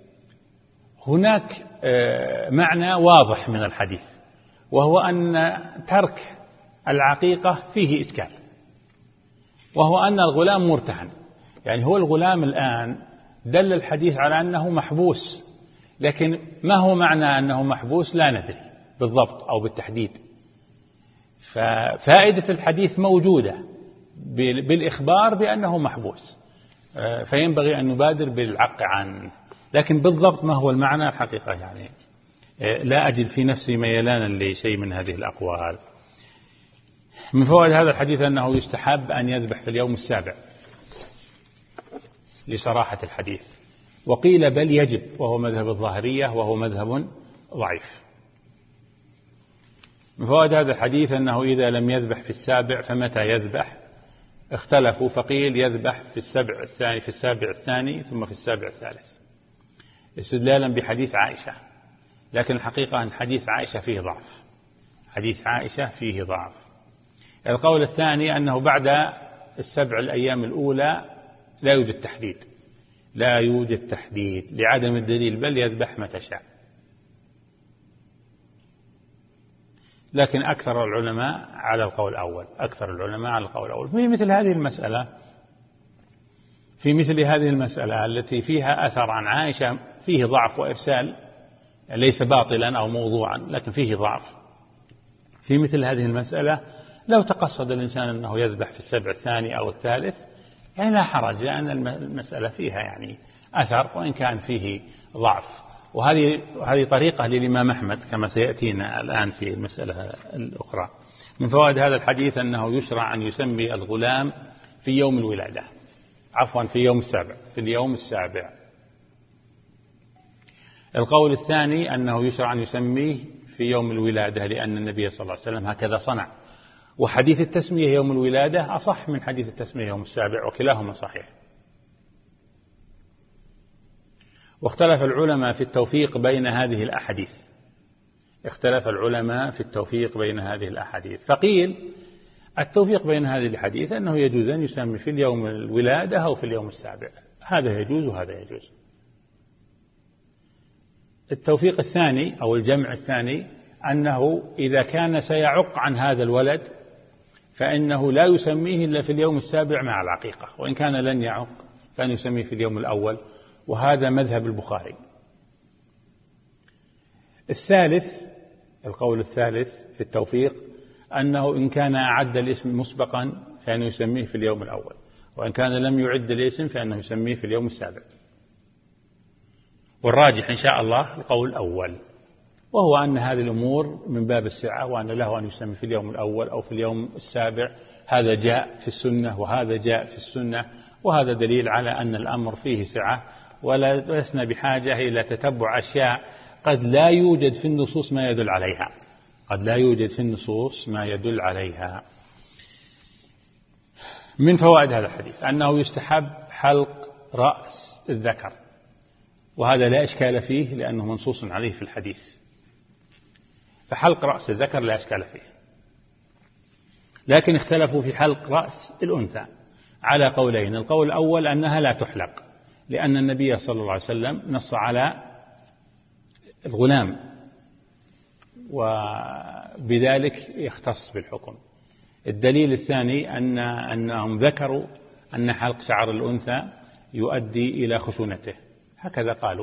هناك معنى واضح من الحديث، وهو أن ترك العقيقة فيه إشكال، وهو أن الغلام مرتهن. يعني هو الغلام الآن دل الحديث على أنه محبوس، لكن ما هو معنى أنه محبوس لا ندري بالضبط أو بالتحديد. ففائدة الحديث موجودة بالإخبار بأنه محبوس، فينبغي أن نبادر بالعق عنه، لكن بالضبط ما هو المعنى الحقيقة يعني لا أجد في نفسي ميلانا لشيء من هذه الأقوال. من فوائد هذا الحديث أنه يستحب أن يذبح في اليوم السابع لصراحة الحديث، وقيل بل يجب، وهو مذهب الظاهرية وهو مذهب ضعيف. من فوائد هذا الحديث أنه إذا لم يذبح في السابع فمتى يذبح؟ اختلفوا، فقيل يذبح في السبع الثاني في السابع الثاني ثم في السابع الثالث، استدلالا بحديث عائشة، لكن الحقيقة أن حديث عائشة فيه ضعف، حديث عائشة فيه ضعف. القول الثاني أنه بعد السبع الأيام الأولى لا يوجد تحديد، لا يوجد تحديد لعدم الدليل، بل يذبح متى شاء. لكن أكثر العلماء على القول الأول، أكثر العلماء على القول الأول في مثل هذه المسألة، في مثل هذه المسألة التي فيها أثر عن عائشة فيه ضعف وإرسال، ليس باطلا أو موضوعا لكن فيه ضعف. في مثل هذه المسألة لو تقصد الإنسان أنه يذبح في السبع الثاني أو الثالث يعني لا حرج، لأن المسألة فيها يعني أثر وإن كان فيه ضعف. وهذه هذه طريقة للإمام أحمد كما سيأتينا الآن في المسألة الأخرى. من فوائد هذا الحديث أنه يشرع أن يسمي الغلام في يوم الولادة، عفوا في يوم السابع، في اليوم السابع. القول الثاني أنه يشرع أن يسميه في يوم الولادة، لأن النبي صلى الله عليه وسلم هكذا صنع، وحديث التسمية يوم الولادة أصح من حديث التسمية يوم السابع، وكلاهما صحيح. واختلف العلماء في التوفيق بين هذه الأحاديث، اختلف العلماء في التوفيق بين هذه الأحاديث، فقيل التوفيق بين هذه الحديث أنه يجوز أن يسمي في اليوم الولادة أو في اليوم السابع، هذا يجوز وهذا يجوز. التوفيق الثاني أو الجمع الثاني أنه إذا كان سيعق عن هذا الولد فإنه لا يسميه إلا في اليوم السابع مع العقيقة، وإن كان لن يعق فإن يسميه في اليوم الأول، وهذا مذهب البخاري. الثالث، القول الثالث في التوفيق أنه إن كان أعد الاسم مسبقا فإنه يسميه في اليوم الأول، وإن كان لم يعد الاسم فإنه يسميه في اليوم السابع. والراجح إن شاء الله القول الأول، وهو أن هذه الأمور من باب السعة، وأن له أن يسمي في اليوم الأول أو في اليوم السابع، هذا جاء في السنة وهذا جاء في السنة، وهذا دليل على أن الأمر فيه سعة، ولا لسنا بحاجة إلى تتبع أشياء قد لا يوجد في النصوص ما يدل عليها، قد لا يوجد في النصوص ما يدل عليها. من فوائد هذا الحديث أنه يستحب حلق رأس الذكر، وهذا لا إشكال فيه لأنه منصوص عليه في الحديث، فحلق رأس الذكر لا إشكال فيه. لكن اختلفوا في حلق رأس الأنثى على قولين. القول الأول أنها لا تحلق، لأن النبي صلى الله عليه وسلم نص على الغلام، وبذلك يختص بالحكم. الدليل الثاني أن أنهم ذكروا أن حلق شعر الأنثى يؤدي إلى خشونته، هكذا قالوا.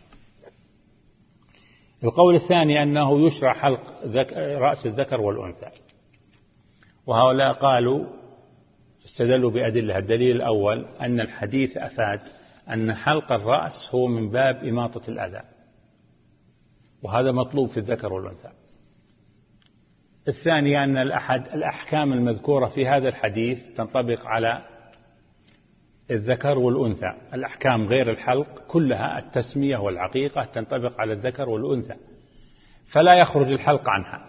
القول الثاني أنه يشرع حلق رأس الذكر والأنثى، وهؤلاء قالوا استدلوا بأدلة. الدليل الأول أن الحديث أفاد أن حلق الرأس هو من باب إماطة الأذى، وهذا مطلوب في الذكر والأنثى. الثانية أن الأحد الأحكام المذكورة في هذا الحديث تنطبق على الذكر والأنثى. الأحكام غير الحلق كلها التسمية والعقيقة تنطبق على الذكر والأنثى، فلا يخرج الحلق عنها.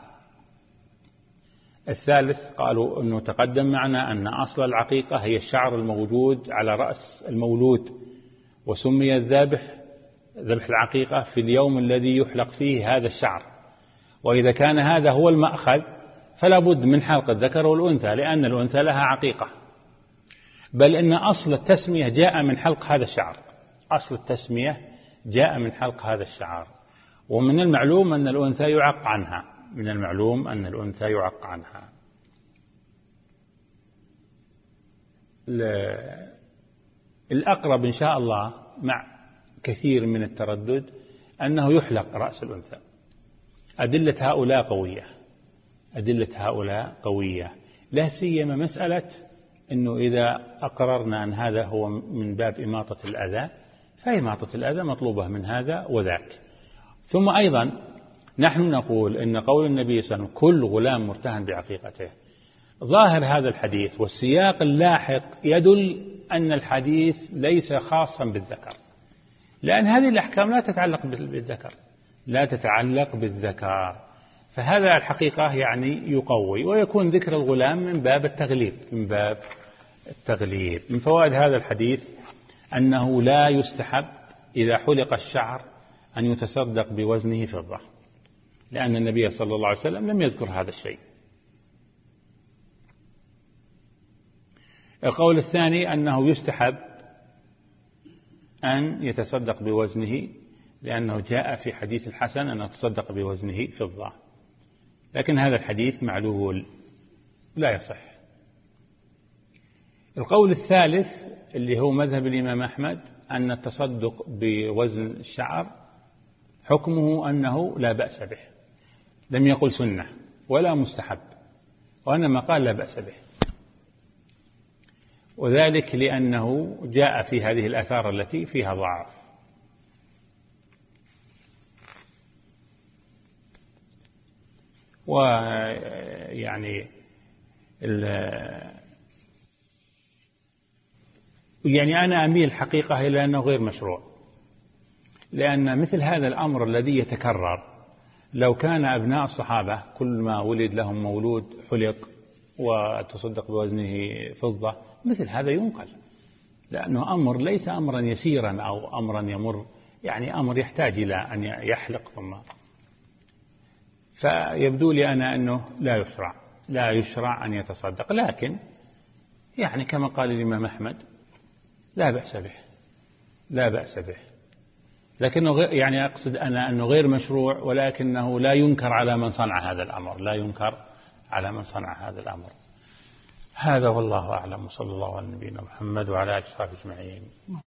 الثالث قالوا أنه تقدم معنا أن أصل العقيقة هي الشعر الموجود على رأس المولود، وسمي الذابح ذبح العقيقة في اليوم الذي يحلق فيه هذا الشعر، وإذا كان هذا هو المأخذ فلا بد من حلق الذكر والأنثى، لأن الأنثى لها عقيقة. بل إن أصل التسمية جاء من حلق هذا الشعر، أصل التسمية جاء من حلق هذا الشعر. ومن المعلوم أن الأنثى يعق عنها، من المعلوم أن الأنثى يعق عنها. الأقرب إن شاء الله مع كثير من التردد أنه يحلق رأس الأنثى. أدلة هؤلاء قوية، أدلة هؤلاء قوية، لا سيما مسألة أنه إذا أقررنا أن هذا هو من باب إماطة الأذى، فإماطة الأذى مطلوبة من هذا وذاك. ثم أيضا نحن نقول إن قول النبي صلى الله عليه وسلم كل غلام مرتهن بعقيقته، ظاهر هذا الحديث والسياق اللاحق يدل أن الحديث ليس خاصا بالذكر، لأن هذه الأحكام لا تتعلق بالذكر، لا تتعلق بالذكر. فهذا الحقيقة يعني يقوي، ويكون ذكر الغلام من باب التغليب، من باب التغليب. من فوائد هذا الحديث أنه لا يستحب إذا حلق الشعر أن يتصدق بوزنه فضة، لأن النبي صلى الله عليه وسلم لم يذكر هذا الشيء. القول الثاني أنه يستحب أن يتصدق بوزنه، لأنه جاء في حديث الحسن أن يتصدق بوزنه فضة، لكن هذا الحديث معلول لا يصح. القول الثالث اللي هو مذهب الإمام أحمد أن التصدق بوزن الشعر حكمه أنه لا بأس به، لم يقل سنة ولا مستحب، وإنما قال لا بأس به، وذلك لأنه جاء في هذه الآثار التي فيها ضعف. ويعني يعني أنا أميل حقيقة إلى أنه غير مشروع، لأن مثل هذا الأمر الذي يتكرر لو كان أبناء الصحابة كل ما ولد لهم مولود حلق وتصدق بوزنه فضة، مثل هذا ينقل، لأنه أمر ليس أمرا يسيرا أو أمرا يمر، يعني أمر يحتاج إلى أن يحلق ثم. فيبدو لي أنا أنه لا يشرع لا يشرع أن يتصدق، لكن يعني كما قال الإمام أحمد لا بأس به لا بأس به لكنه يعني أقصد أنا أنه غير مشروع، ولكنه لا ينكر على من صنع هذا الأمر لا ينكر على من صنع هذا الأمر. هذا والله أعلم، صلى الله على نبينا محمد وعلى آله وصحبه أجمعين.